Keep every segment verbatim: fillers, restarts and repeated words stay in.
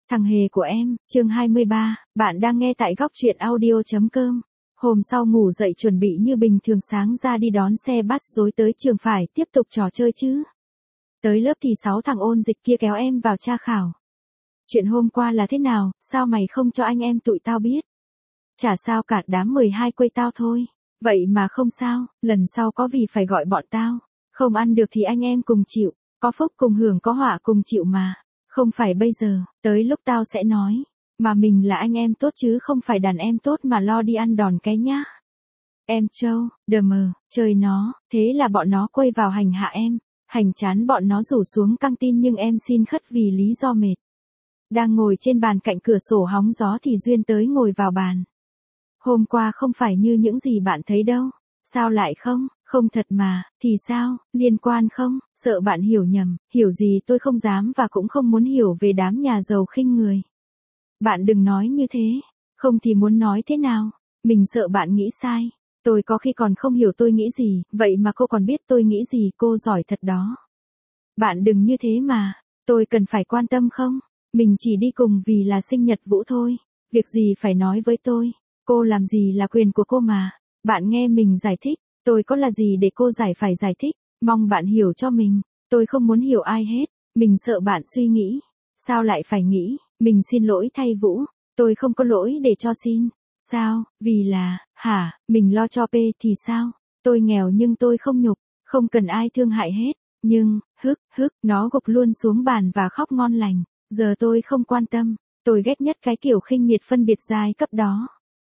Thằng hề của em, chương hai mươi ba, bạn đang nghe tại góc truyện audio.com. Hôm sau ngủ dậy chuẩn bị như bình thường sáng ra đi đón xe bus rồi tới trường phải tiếp tục trò chơi chứ. Tới lớp thì sáu thằng ôn dịch kia kéo em vào tra khảo. Chuyện hôm qua là thế nào, sao mày không cho anh em tụi tao biết? Chả sao cả, đám mười hai quây tao thôi. Vậy mà không sao, lần sau có vì phải gọi bọn tao. Không ăn được thì anh em cùng chịu, có phúc cùng hưởng có họa cùng chịu mà. Không phải bây giờ, tới lúc tao sẽ nói, mà mình là anh em tốt chứ không phải đàn em tốt mà lo đi ăn đòn cái nhá. Em Châu, đờ mờ, chơi nó, thế là bọn nó quay vào hành hạ em, hành chán bọn nó rủ xuống căng tin nhưng em xin khất vì lý do mệt. Đang ngồi trên bàn cạnh cửa sổ hóng gió thì Duyên tới ngồi vào bàn. Hôm qua không phải như những gì bạn thấy đâu, sao lại không? Không thật mà, thì sao, liên quan không, sợ bạn hiểu nhầm, hiểu gì tôi không dám và cũng không muốn hiểu về đám nhà giàu khinh người. Bạn đừng nói như thế, không thì muốn nói thế nào, mình sợ bạn nghĩ sai, tôi có khi còn không hiểu tôi nghĩ gì, vậy mà cô còn biết tôi nghĩ gì, cô giỏi thật đó. Bạn đừng như thế mà, tôi cần phải quan tâm không, mình chỉ đi cùng vì là sinh nhật Vũ thôi, việc gì phải nói với tôi, cô làm gì là quyền của cô mà, bạn nghe mình giải thích. Tôi có là gì để cô giải phải giải thích, mong bạn hiểu cho mình, tôi không muốn hiểu ai hết, mình sợ bạn suy nghĩ, sao lại phải nghĩ, mình xin lỗi thay Vũ, tôi không có lỗi để cho xin, sao, vì là, hả, mình lo cho P thì sao, tôi nghèo nhưng tôi không nhục, không cần ai thương hại hết, nhưng, hức, hức, nó gục luôn xuống bàn và khóc ngon lành, giờ tôi không quan tâm, tôi ghét nhất cái kiểu khinh miệt phân biệt giai cấp đó.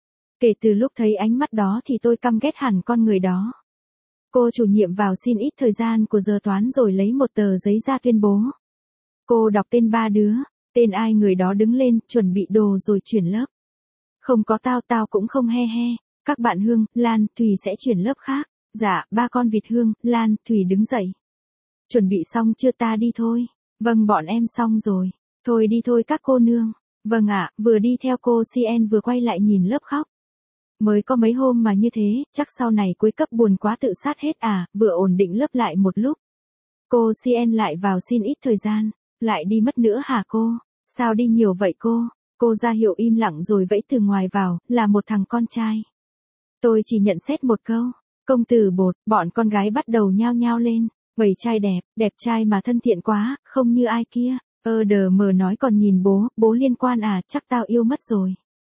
Kể từ lúc thấy ánh mắt đó thì tôi căm ghét hẳn con người đó. Cô chủ nhiệm vào xin ít thời gian của giờ toán rồi lấy một tờ giấy ra tuyên bố. Cô đọc tên ba đứa, tên ai người đó đứng lên, chuẩn bị đồ rồi chuyển lớp. Không có tao tao cũng không he he, các bạn Hương, Lan, Thùy sẽ chuyển lớp khác. Dạ, ba con vịt Hương, Lan, Thùy đứng dậy. Chuẩn bị xong chưa ta đi thôi? Vâng bọn em xong rồi. Thôi đi thôi các cô nương. Vâng ạ, vừa đi theo cô xê en vừa quay lại nhìn lớp khóc. Mới có mấy hôm mà như thế, chắc sau này cuối cấp buồn quá tự sát hết à, vừa ổn định lớp lại một lúc. Cô xê en lại vào xin ít thời gian, lại đi mất nữa hả cô? Sao đi nhiều vậy cô? Cô ra hiệu im lặng rồi vẫy từ ngoài vào, là một thằng con trai. Tôi chỉ nhận xét một câu, công tử bột, bọn con gái bắt đầu nhao nhao lên, vầy trai đẹp, đẹp trai mà thân thiện quá, không như ai kia. Ơ đờ mờ nói còn nhìn bố, bố liên quan à, chắc tao yêu mất rồi.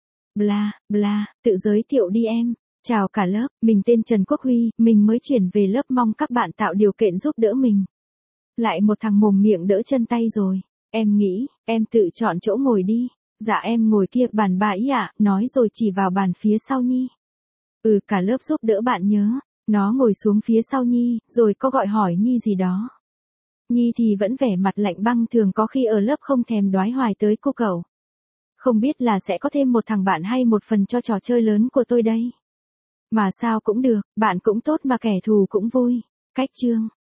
Bla, bla, tự giới thiệu đi em. Chào cả lớp, mình tên Trần Quốc Huy, mình mới chuyển về lớp mong các bạn tạo điều kiện giúp đỡ mình. Lại một thằng mồm miệng đỡ chân tay rồi. Em nghĩ, em tự chọn chỗ ngồi đi. Dạ em ngồi kia, bàn bà ý ạ, nói rồi chỉ vào bàn phía sau Nhi. Ừ cả lớp giúp đỡ bạn nhớ. Nó ngồi xuống phía sau Nhi, rồi có gọi hỏi Nhi gì đó. Nhi thì vẫn vẻ mặt lạnh băng thường có khi ở lớp không thèm đoái hoài tới cô cậu. Không biết là sẽ có thêm một thằng bạn hay một phần cho trò chơi lớn của tôi đây. Mà sao cũng được, bạn cũng tốt mà kẻ thù cũng vui. Cách chương.